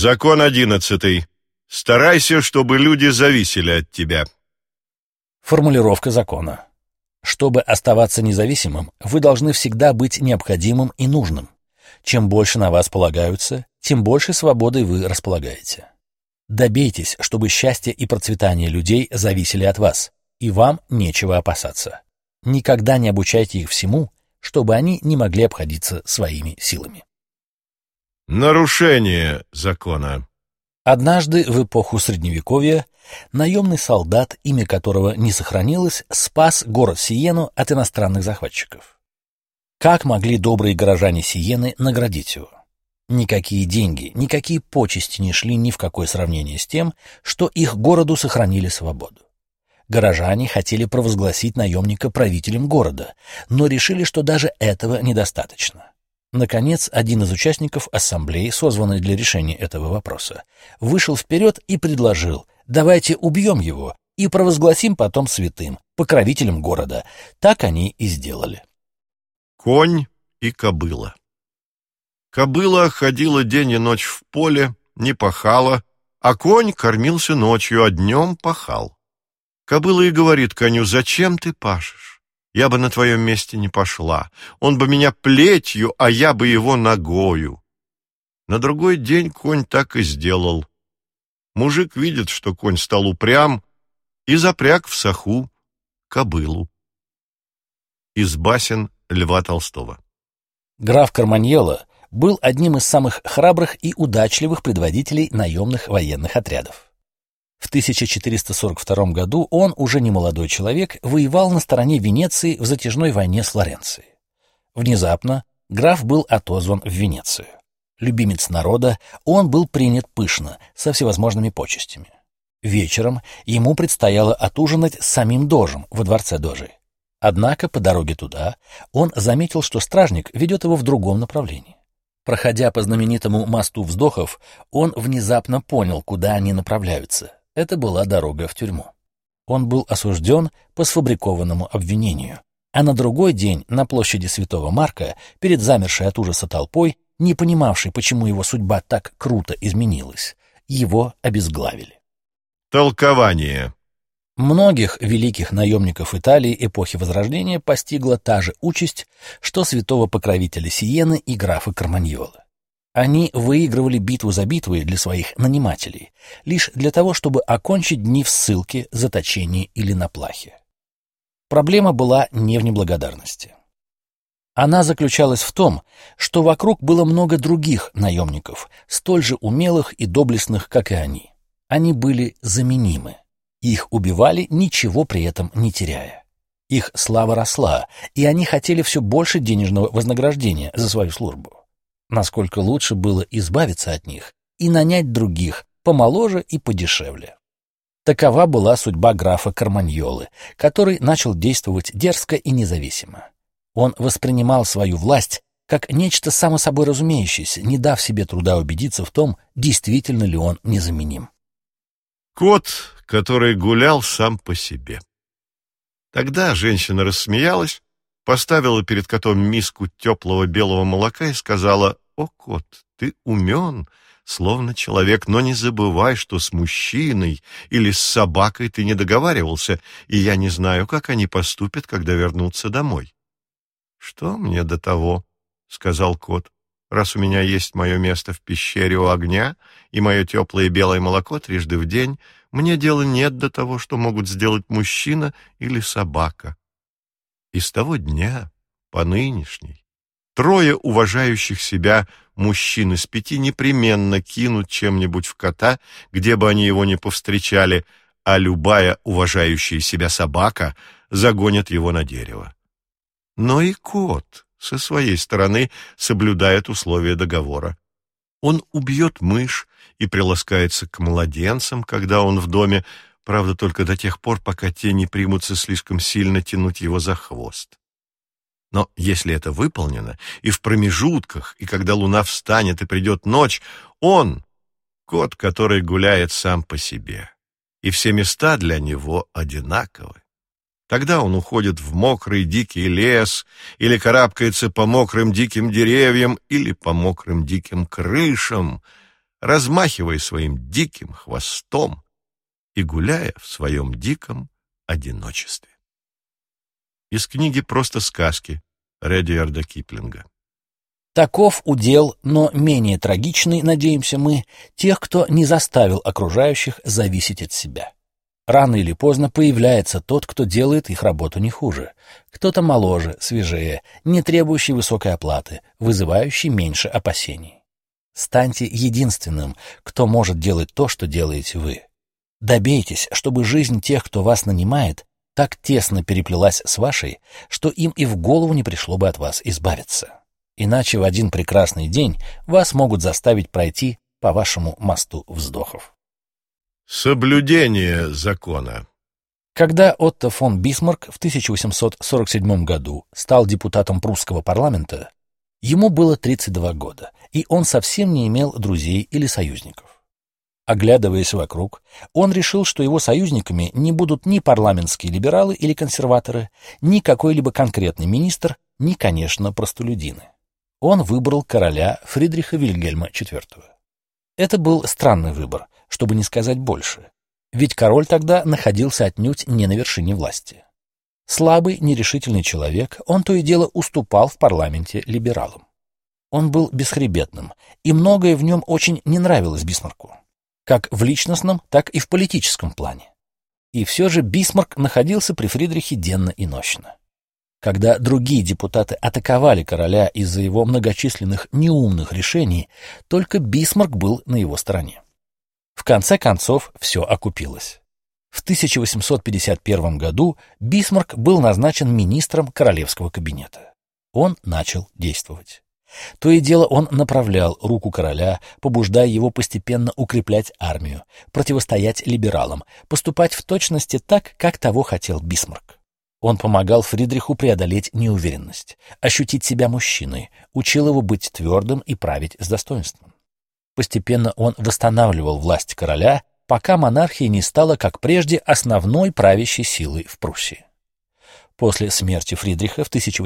Закон 11. Старайся, чтобы люди зависели от тебя. Формулировка закона. Чтобы оставаться независимым, вы должны всегда быть необходимым и нужным. Чем больше на вас полагаются, тем больше свободой вы располагаете. Добейтесь, чтобы счастье и процветание людей зависели от вас, и вам нечего опасаться. Никогда не обучайте их всему, чтобы они не могли обходиться своими силами. Нарушение закона. Однажды в эпоху Средневековья наемный солдат, имя которого не сохранилось, спас город Сиену от иностранных захватчиков. Как могли добрые горожане Сиены наградить его? Никакие деньги, никакие почести не шли ни в какое сравнение с тем, что их городу сохранили свободу. Горожане хотели провозгласить наемника правителем города, но решили, что даже этого недостаточно. Наконец, один из участников ассамблеи, созванной для решения этого вопроса, вышел вперед и предложил: «Давайте убьем его и провозгласим потом святым, покровителем города». Так они и сделали. Конь и кобыла. Кобыла ходила день и ночь в поле, не пахала, а конь кормился ночью, а днем пахал. Кобыла и говорит коню: «Зачем ты пашешь? Я бы на твоем месте не пошла. Он бы меня плетью, а я бы его ногою». На другой день конь так и сделал. Мужик видит, что конь стал упрям, и запряг в саху кобылу. Из басен Льва Толстого. Граф Карманьола был одним из самых храбрых и удачливых предводителей наемных военных отрядов. В 1442 году он, уже не молодой человек, воевал на стороне Венеции в затяжной войне с Флоренцией. Внезапно граф был отозван в Венецию. Любимец народа, он был принят пышно, со всевозможными почестями. Вечером ему предстояло отужинать с самим дожем во дворце дожей. Однако по дороге туда он заметил, что стражник ведет его в другом направлении. Проходя по знаменитому мосту вздохов, он внезапно понял, куда они направляются. Это была дорога в тюрьму. Он был осужден по сфабрикованному обвинению, а на другой день на площади Святого Марка, перед замершей от ужаса толпой, не понимавшей, почему его судьба так круто изменилась, его обезглавили. Толкование. Многих великих наемников Италии эпохи Возрождения постигла та же участь, что святого покровителя Сиены и графа Карманьолы. Они выигрывали битву за битвой для своих нанимателей, лишь для того, чтобы окончить дни в ссылке, заточении или на плахе. Проблема была не в неблагодарности. Она заключалась в том, что вокруг было много других наемников, столь же умелых и доблестных, как и они. Они были заменимы. Их убивали, ничего при этом не теряя. Их слава росла, и они хотели все больше денежного вознаграждения за свою службу. Насколько лучше было избавиться от них и нанять других, помоложе и подешевле. Такова была судьба графа Карманьолы, который начал действовать дерзко и независимо. Он воспринимал свою власть как нечто само собой разумеющееся, не дав себе труда убедиться в том, действительно ли он незаменим. Кот, который гулял сам по себе. Тогда женщина рассмеялась, поставила перед котом миску теплого белого молока и сказала: «О, кот, ты умен, словно человек, но не забывай, что с мужчиной или с собакой ты не договаривался, и я не знаю, как они поступят, когда вернутся домой». «Что мне до того?» — сказал кот. «Раз у меня есть мое место в пещере у огня и мое теплое белое молоко трижды в день, мне дела нет до того, что могут сделать мужчина или собака». И с того дня по нынешний 3 уважающих себя мужчин из 5 непременно кинут чем-нибудь в кота, где бы они его ни повстречали, а любая уважающая себя собака загонит его на дерево. Но и кот со своей стороны соблюдает условия договора. Он убьет мышь и приласкается к младенцам, когда он в доме, правда, только до тех пор, пока те не примутся слишком сильно тянуть его за хвост. Но если это выполнено, и в промежутках, и когда луна встанет и придет ночь, он — кот, который гуляет сам по себе, и все места для него одинаковы. Тогда он уходит в мокрый дикий лес, или карабкается по мокрым диким деревьям, или по мокрым диким крышам, размахивая своим диким хвостом и гуляя в своем диком одиночестве. Из книги «Просто сказки» Редьярда Киплинга. Таков удел, но менее трагичный, надеемся мы, тех, кто не заставил окружающих зависеть от себя. Рано или поздно появляется тот, кто делает их работу не хуже. Кто-то моложе, свежее, не требующий высокой оплаты, вызывающий меньше опасений. Станьте единственным, кто может делать то, что делаете вы. Добейтесь, чтобы жизнь тех, кто вас нанимает, так тесно переплелась с вашей, что им и в голову не пришло бы от вас избавиться. Иначе в один прекрасный день вас могут заставить пройти по вашему мосту вздохов. Соблюдение закона. Когда Отто фон Бисмарк в 1847 году стал депутатом прусского парламента, ему было 32 года, и он совсем не имел друзей или союзников. Оглядываясь вокруг, он решил, что его союзниками не будут ни парламентские либералы или консерваторы, ни какой-либо конкретный министр, ни, конечно, простолюдины. Он выбрал короля Фридриха Вильгельма IV. Это был странный выбор, чтобы не сказать больше, ведь король тогда находился отнюдь не на вершине власти. Слабый, нерешительный человек, он то и дело уступал в парламенте либералам. Он был бесхребетным, и многое в нем очень не нравилось Бисмарку, как в личностном, так и в политическом плане. И все же Бисмарк находился при Фридрихе денно и нощно. Когда другие депутаты атаковали короля из-за его многочисленных неумных решений, только Бисмарк был на его стороне. В конце концов, все окупилось. В 1851 году Бисмарк был назначен министром королевского кабинета. Он начал действовать. То и дело он направлял руку короля, побуждая его постепенно укреплять армию, противостоять либералам, поступать в точности так, как того хотел Бисмарк. Он помогал Фридриху преодолеть неуверенность, ощутить себя мужчиной, учил его быть твердым и править с достоинством. Постепенно он восстанавливал власть короля, пока монархия не стала, как прежде, основной правящей силой в Пруссии. После смерти Фридриха в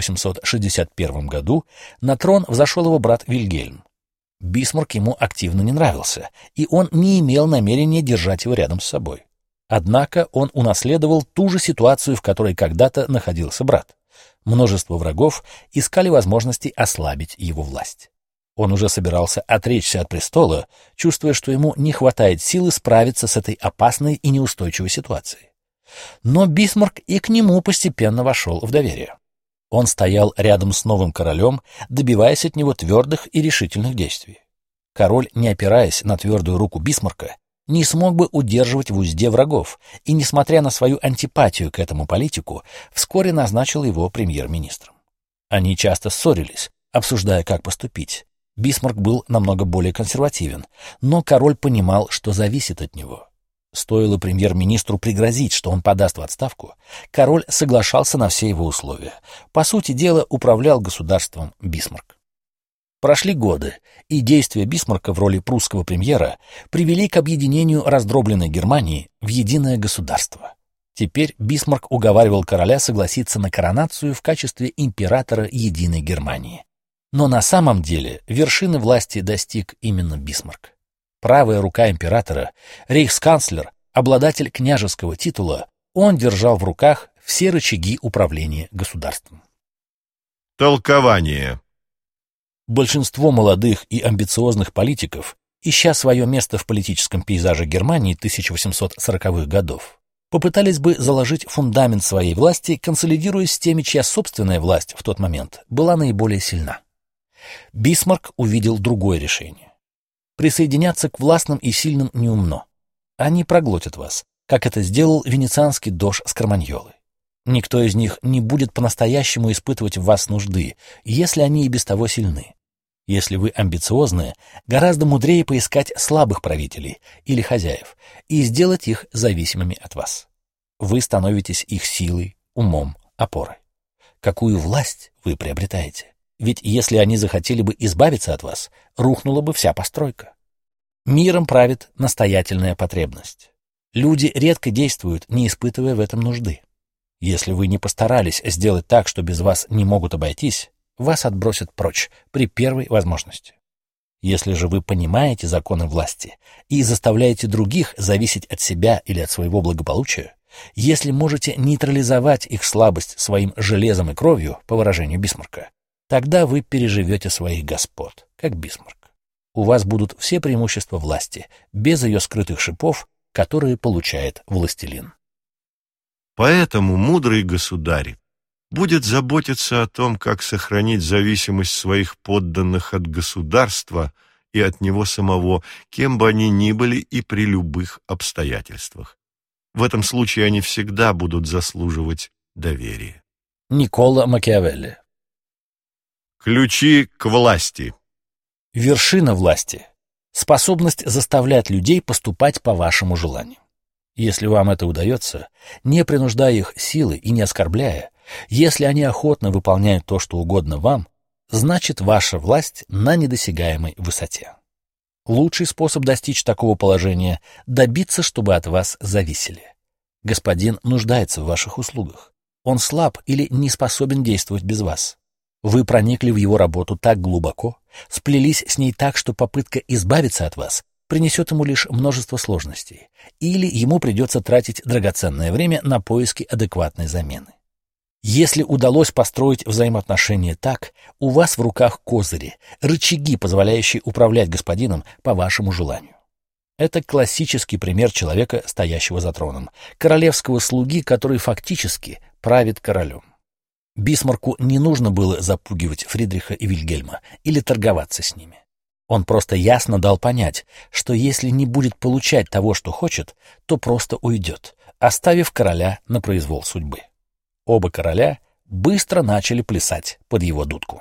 1861 году на трон взошел его брат Вильгельм. Бисмарк ему активно не нравился, и он не имел намерения держать его рядом с собой. Однако он унаследовал ту же ситуацию, в которой когда-то находился брат. Множество врагов искали возможности ослабить его власть. Он уже собирался отречься от престола, чувствуя, что ему не хватает силы справиться с этой опасной и неустойчивой ситуацией. Но Бисмарк и к нему постепенно вошел в доверие. Он стоял рядом с новым королем, добиваясь от него твердых и решительных действий. Король, не опираясь на твердую руку Бисмарка, не смог бы удерживать в узде врагов, и, несмотря на свою антипатию к этому политику, вскоре назначил его премьер-министром. Они часто ссорились, обсуждая, как поступить. Бисмарк был намного более консервативен, но король понимал, что зависит от него. Стоило премьер-министру пригрозить, что он подаст в отставку, король соглашался на все его условия. По сути дела, управлял государством Бисмарк. Прошли годы, и действия Бисмарка в роли прусского премьера привели к объединению раздробленной Германии в единое государство. Теперь Бисмарк уговаривал короля согласиться на коронацию в качестве императора единой Германии. Но на самом деле вершины власти достиг именно Бисмарк. Правая рука императора, рейхсканцлер, обладатель княжеского титула, он держал в руках все рычаги управления государством. Толкование. Большинство молодых и амбициозных политиков, ища свое место в политическом пейзаже Германии 1840-х годов, попытались бы заложить фундамент своей власти, консолидируясь с теми, чья собственная власть в тот момент была наиболее сильна. Бисмарк увидел другое решение. Присоединяться к властным и сильным неумно. Они проглотят вас, как это сделал венецианский дож с Карманьолой. Никто из них не будет по-настоящему испытывать в вас нужды, если они и без того сильны. Если вы амбициозны, гораздо мудрее поискать слабых правителей или хозяев и сделать их зависимыми от вас. Вы становитесь их силой, умом, опорой. Какую власть вы приобретаете? Ведь если они захотели бы избавиться от вас, рухнула бы вся постройка. Миром правит настоятельная потребность. Люди редко действуют, не испытывая в этом нужды. Если вы не постарались сделать так, что без вас не могут обойтись, вас отбросят прочь при первой возможности. Если же вы понимаете законы власти и заставляете других зависеть от себя или от своего благополучия, если можете нейтрализовать их слабость своим железом и кровью, по выражению Бисмарка, тогда вы переживете своих господ, как Бисмарк. У вас будут все преимущества власти, без ее скрытых шипов, которые получает властелин. Поэтому мудрый государь будет заботиться о том, как сохранить зависимость своих подданных от государства и от него самого, кем бы они ни были и при любых обстоятельствах. В этом случае они всегда будут заслуживать доверия. Никколо Макиавелли. Ключи к власти. Вершина власти — способность заставлять людей поступать по вашему желанию. Если вам это удается, не принуждая их силой и не оскорбляя, если они охотно выполняют то, что угодно вам, значит, ваша власть на недосягаемой высоте. Лучший способ достичь такого положения — добиться, чтобы от вас зависели. Господин нуждается в ваших услугах. Он слаб или не способен действовать без вас. Вы проникли в его работу так глубоко, сплелись с ней так, что попытка избавиться от вас принесет ему лишь множество сложностей, или ему придется тратить драгоценное время на поиски адекватной замены. Если удалось построить взаимоотношения так, у вас в руках козыри, рычаги, позволяющие управлять господином по вашему желанию. Это классический пример человека, стоящего за троном, королевского слуги, который фактически правит королем. Бисмарку не нужно было запугивать Фридриха и Вильгельма или торговаться с ними. Он просто ясно дал понять, что если не будет получать того, что хочет, то просто уйдет, оставив короля на произвол судьбы. Оба короля быстро начали плясать под его дудку.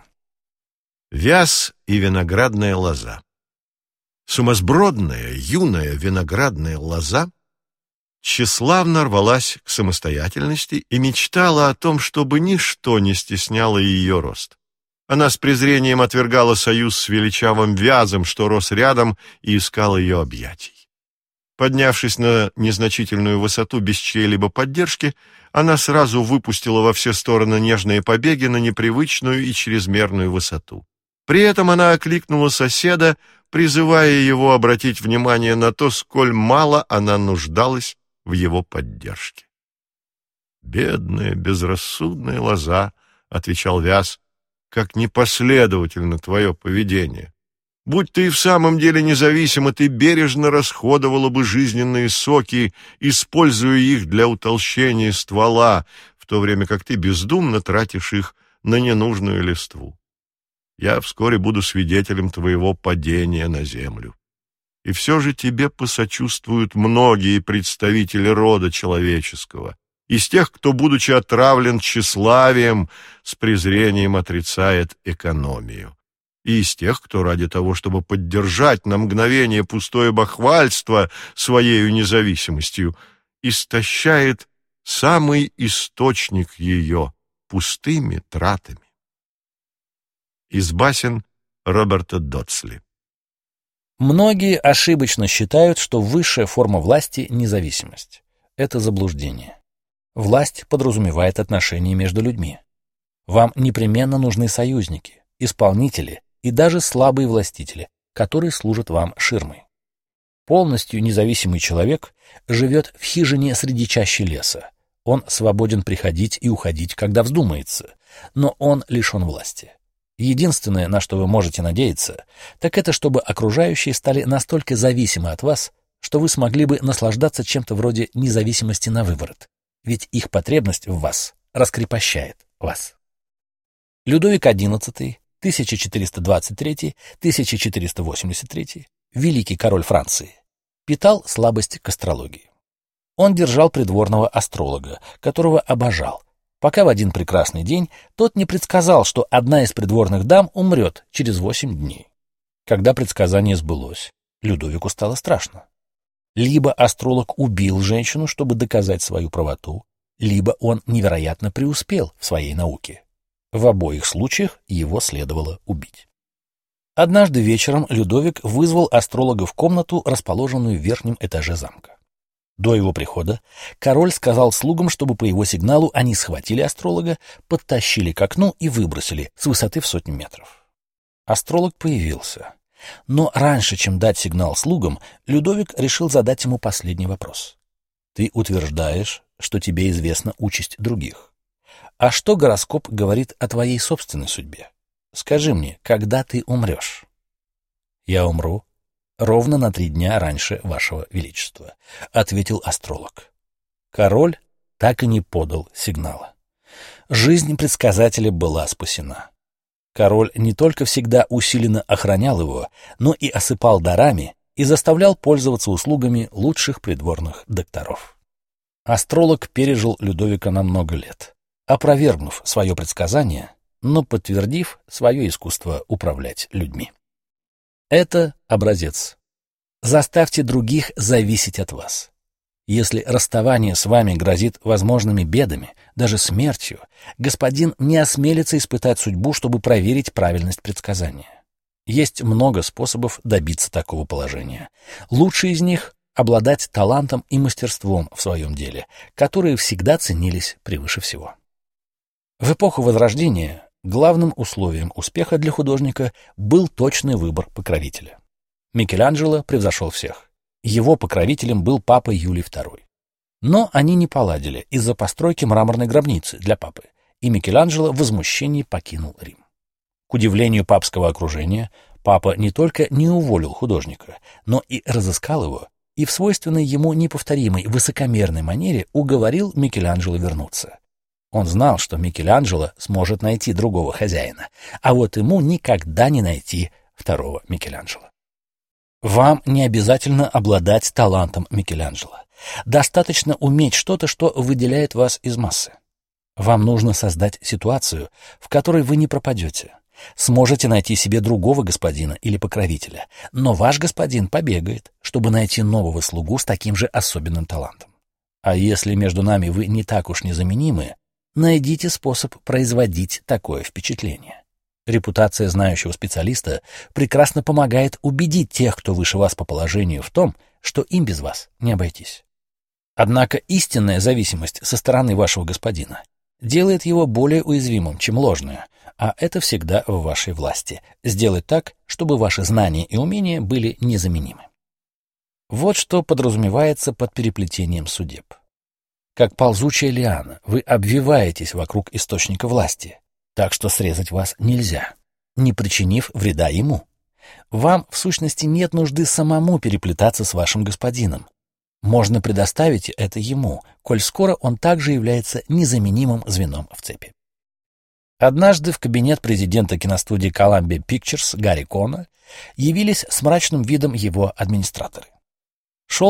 Вяз и виноградная лоза. Сумасбродная, юная виноградная лоза тщеславно рвалась к самостоятельности и мечтала о том, чтобы ничто не стесняло ее рост. Она с презрением отвергала союз с величавым вязом, что рос рядом, и искал ее объятий. Поднявшись на незначительную высоту без чьей-либо поддержки, она сразу выпустила во все стороны нежные побеги на непривычную и чрезмерную высоту. При этом она окликнула соседа, призывая его обратить внимание на то, сколь мало она нуждалась в его поддержке. «Бедная, безрассудная лоза», — отвечал вяз, — «как непоследовательно твое поведение. Будь ты и в самом деле независима, ты бережно расходовала бы жизненные соки, используя их для утолщения ствола, в то время как ты бездумно тратишь их на ненужную листву. Я вскоре буду свидетелем твоего падения на землю. И все же тебе посочувствуют многие представители рода человеческого, из тех, кто, будучи отравлен тщеславием, с презрением отрицает экономию, и из тех, кто ради того, чтобы поддержать на мгновение пустое бахвальство своею независимостью, истощает самый источник ее пустыми тратами. Из басен Роберта Додсли. Многие ошибочно считают, что высшая форма власти — независимость. Это заблуждение. Власть подразумевает отношения между людьми. Вам непременно нужны союзники, исполнители и даже слабые властители, которые служат вам ширмой. Полностью независимый человек живет в хижине среди чащи леса. Он свободен приходить и уходить, когда вздумается, но он лишен власти. Единственное, на что вы можете надеяться, так это чтобы окружающие стали настолько зависимы от вас, что вы смогли бы наслаждаться чем-то вроде независимости навыворот, ведь их потребность в вас раскрепощает вас. Людовик XI, 1423-1483, великий король Франции, питал слабость к астрологии. Он держал придворного астролога, которого обожал, пока в один прекрасный день тот не предсказал, что одна из придворных дам умрет через 8 дней. Когда предсказание сбылось, Людовику стало страшно. Либо астролог убил женщину, чтобы доказать свою правоту, либо он невероятно преуспел в своей науке. В обоих случаях его следовало убить. Однажды вечером Людовик вызвал астролога в комнату, расположенную в верхнем этаже замка. До его прихода король сказал слугам, чтобы по его сигналу они схватили астролога, подтащили к окну и выбросили с высоты в 100 метров. Астролог появился. Но раньше, чем дать сигнал слугам, Людовик решил задать ему последний вопрос. «Ты утверждаешь, что тебе известна участь других. А что гороскоп говорит о твоей собственной судьбе? Скажи мне, когда ты умрешь?» «Я умру ровно на 3 дня раньше, вашего величества», — ответил астролог. Король так и не подал сигнала. Жизнь предсказателя была спасена. Король не только всегда усиленно охранял его, но и осыпал дарами и заставлял пользоваться услугами лучших придворных докторов. Астролог пережил Людовика на много лет, опровергнув свое предсказание, но подтвердив свое искусство управлять людьми. Это образец. Заставьте других зависеть от вас. Если расставание с вами грозит возможными бедами, даже смертью, господин не осмелится испытать судьбу, чтобы проверить правильность предсказания. Есть много способов добиться такого положения. Лучший из них — обладать талантом и мастерством в своем деле, которые всегда ценились превыше всего. В эпоху Возрождения главным условием успеха для художника был точный выбор покровителя. Микеланджело превзошел всех. Его покровителем был папа Юлий II. Но они не поладили из-за постройки мраморной гробницы для папы, и Микеланджело в возмущении покинул Рим. К удивлению папского окружения, папа не только не уволил художника, но и разыскал его, и в свойственной ему неповторимой высокомерной манере уговорил Микеланджело вернуться. Он знал, что Микеланджело сможет найти другого хозяина, а вот ему никогда не найти второго Микеланджело. Вам не обязательно обладать талантом Микеланджело. Достаточно уметь что-то, что выделяет вас из массы. Вам нужно создать ситуацию, в которой вы не пропадете. Сможете найти себе другого господина или покровителя, но ваш господин побегает, чтобы найти нового слугу с таким же особенным талантом. А если между нами вы не так уж незаменимы, найдите способ производить такое впечатление. Репутация знающего специалиста прекрасно помогает убедить тех, кто выше вас по положению, в том, что им без вас не обойтись. Однако истинная зависимость со стороны вашего господина делает его более уязвимым, чем ложная, а это всегда в вашей власти — сделать так, чтобы ваши знания и умения были незаменимы. Вот что подразумевается под переплетением судеб. Как ползучая лиана, вы обвиваетесь вокруг источника власти, так что срезать вас нельзя, не причинив вреда ему. Вам, в сущности, нет нужды самому переплетаться с вашим господином. Можно предоставить это ему, коль скоро он также является незаменимым звеном в цепи. Однажды в кабинет президента киностудии Columbia Pictures Гарри Кона явились с мрачным видом его администраторы. Шел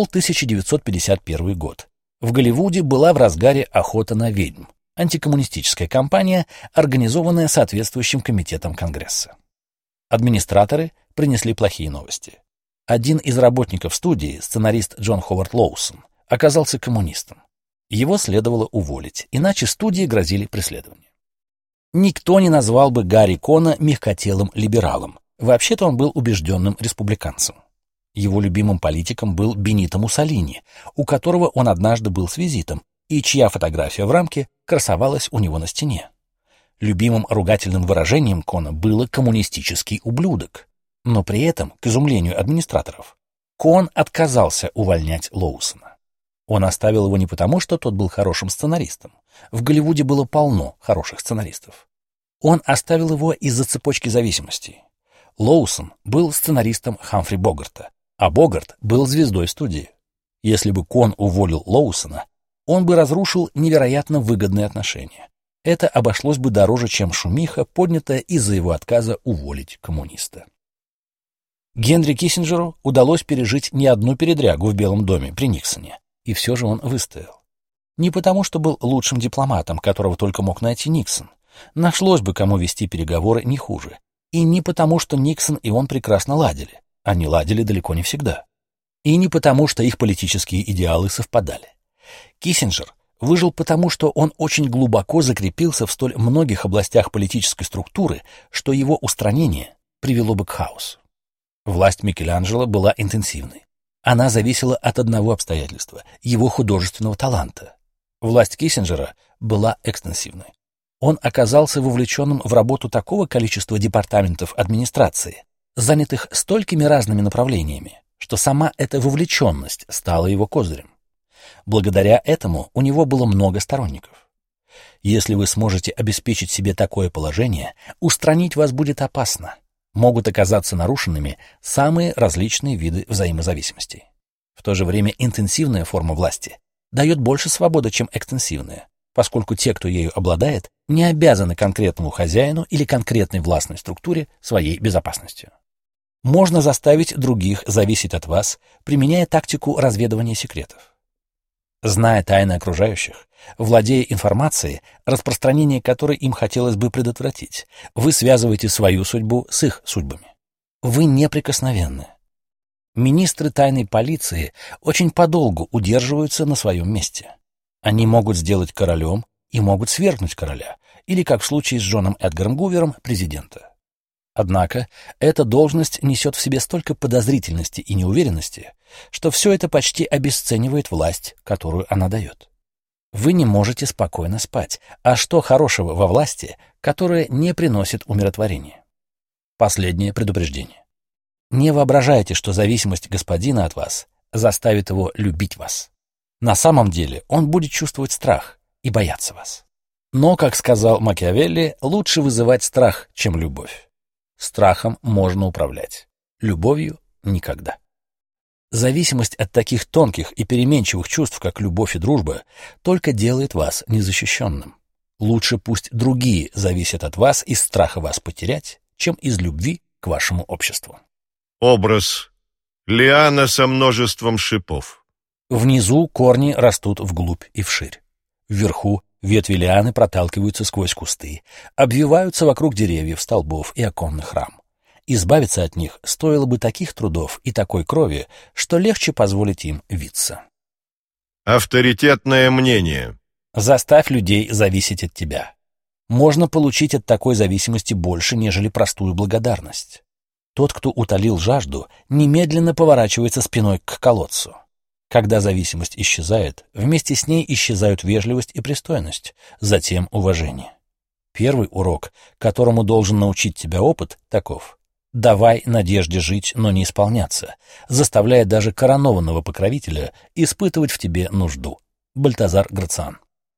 1951 год. В Голливуде была в разгаре охота на ведьм, антикоммунистическая кампания, организованная соответствующим комитетом Конгресса. Администраторы принесли плохие новости. Один из работников студии, сценарист Джон Ховард Лоусон, оказался коммунистом. Его следовало уволить, иначе студии грозили преследование. Никто не назвал бы Гарри Кона мягкотелым либералом. Вообще-то он был убежденным республиканцем. Его любимым политиком был Бенито Муссолини, у которого он однажды был с визитом, и чья фотография в рамке красовалась у него на стене. Любимым ругательным выражением Кона было «коммунистический ублюдок». Но при этом, к изумлению администраторов, Кон отказался увольнять Лоусона. Он оставил его не потому, что тот был хорошим сценаристом. В Голливуде было полно хороших сценаристов. Он оставил его из-за цепочки зависимостей. Лоусон был сценаристом Хамфри Богарта, а Богарт был звездой студии. Если бы Кон уволил Лоусона, он бы разрушил невероятно выгодные отношения. Это обошлось бы дороже, чем шумиха, поднятая из-за его отказа уволить коммуниста. Генри Киссинджеру удалось пережить не одну передрягу в Белом доме при Никсоне, и все же он выстоял. Не потому, что был лучшим дипломатом, которого только мог найти Никсон. Нашлось бы, кому вести переговоры не хуже. И не потому, что Никсон и он прекрасно ладили. Они ладили далеко не всегда. И не потому, что их политические идеалы совпадали. Киссинджер выжил потому, что он очень глубоко закрепился в столь многих областях политической структуры, что его устранение привело бы к хаосу. Власть Микеланджело была интенсивной. Она зависела от одного обстоятельства — его художественного таланта. Власть Киссинджера была экстенсивной. Он оказался вовлеченным в работу такого количества департаментов администрации, занятых столькими разными направлениями, что сама эта вовлеченность стала его козырем. Благодаря этому у него было много сторонников. Если вы сможете обеспечить себе такое положение, устранить вас будет опасно. Могут оказаться нарушенными самые различные виды взаимозависимостей. В то же время интенсивная форма власти дает больше свободы, чем экстенсивная, поскольку те, кто ею обладает, не обязаны конкретному хозяину или конкретной властной структуре своей безопасностью. Можно заставить других зависеть от вас, применяя тактику разведывания секретов. Зная тайны окружающих, владея информацией, распространение которой им хотелось бы предотвратить, вы связываете свою судьбу с их судьбами. Вы неприкосновенны. Министры тайной полиции очень подолгу удерживаются на своем месте. Они могут сделать королем и могут свергнуть короля, или, как в случае с Джоном Эдгаром Гувером, президента. Однако эта должность несет в себе столько подозрительности и неуверенности, что все это почти обесценивает власть, которую она дает. Вы не можете спокойно спать, а что хорошего во власти, которая не приносит умиротворения? Последнее предупреждение. Не воображайте, что зависимость господина от вас заставит его любить вас. На самом деле он будет чувствовать страх и бояться вас. Но, как сказал Макиавелли, лучше вызывать страх, чем любовь. Страхом можно управлять, любовью — никогда. Зависимость от таких тонких и переменчивых чувств, как любовь и дружба, только делает вас незащищенным. Лучше пусть другие зависят от вас из страха вас потерять, чем из любви к вашему обществу. Образ. Лиана со множеством шипов. Внизу корни растут вглубь и вширь. Вверху ветви лианы проталкиваются сквозь кусты, обвиваются вокруг деревьев, столбов и оконных рам. Избавиться от них стоило бы таких трудов и такой крови, что легче позволить им виться. Авторитетное мнение. Заставь людей зависеть от тебя. Можно получить от такой зависимости больше, нежели простую благодарность. Тот, кто утолил жажду, немедленно поворачивается спиной к колодцу. Когда зависимость исчезает, вместе с ней исчезают вежливость и пристойность, затем уважение. Первый урок, которому должен научить тебя опыт, таков: давай надежде жить, но не исполняться, заставляя даже коронованного покровителя испытывать в тебе нужду. Бальтазар Грациан.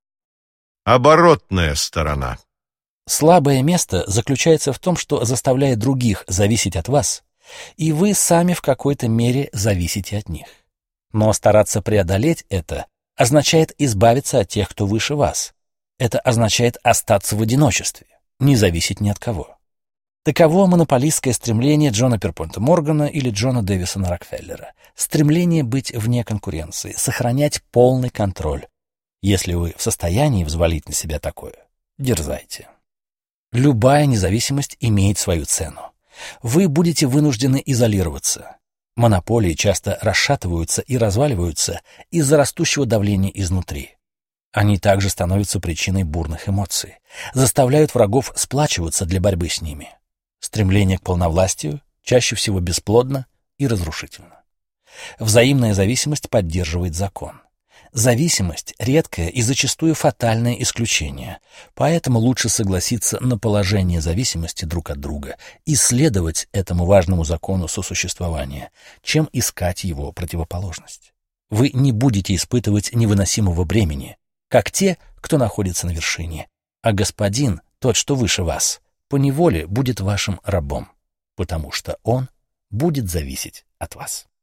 Оборотная сторона. Слабое место заключается в том, что, заставляя других зависеть от вас, и вы сами в какой-то мере зависите от них. Но стараться преодолеть это означает избавиться от тех, кто выше вас. Это означает остаться в одиночестве, не зависеть ни от кого. Таково монополистское стремление Джона Перпонта Моргана или Джона Дэвисона Рокфеллера. Стремление быть вне конкуренции, сохранять полный контроль. Если вы в состоянии взвалить на себя такое, дерзайте. Любая независимость имеет свою цену. Вы будете вынуждены изолироваться. Монополии часто расшатываются и разваливаются из-за растущего давления изнутри. Они также становятся причиной бурных эмоций, заставляют врагов сплачиваться для борьбы с ними. Стремление к полновластию чаще всего бесплодно и разрушительно. Взаимная зависимость поддерживает закон. Зависимость — редкое и зачастую фатальное исключение, поэтому лучше согласиться на положение зависимости друг от друга и следовать этому важному закону сосуществования, чем искать его противоположность. Вы не будете испытывать невыносимого бремени, как те, кто находится на вершине, а господин, тот, что выше вас, поневоле будет вашим рабом, потому что он будет зависеть от вас.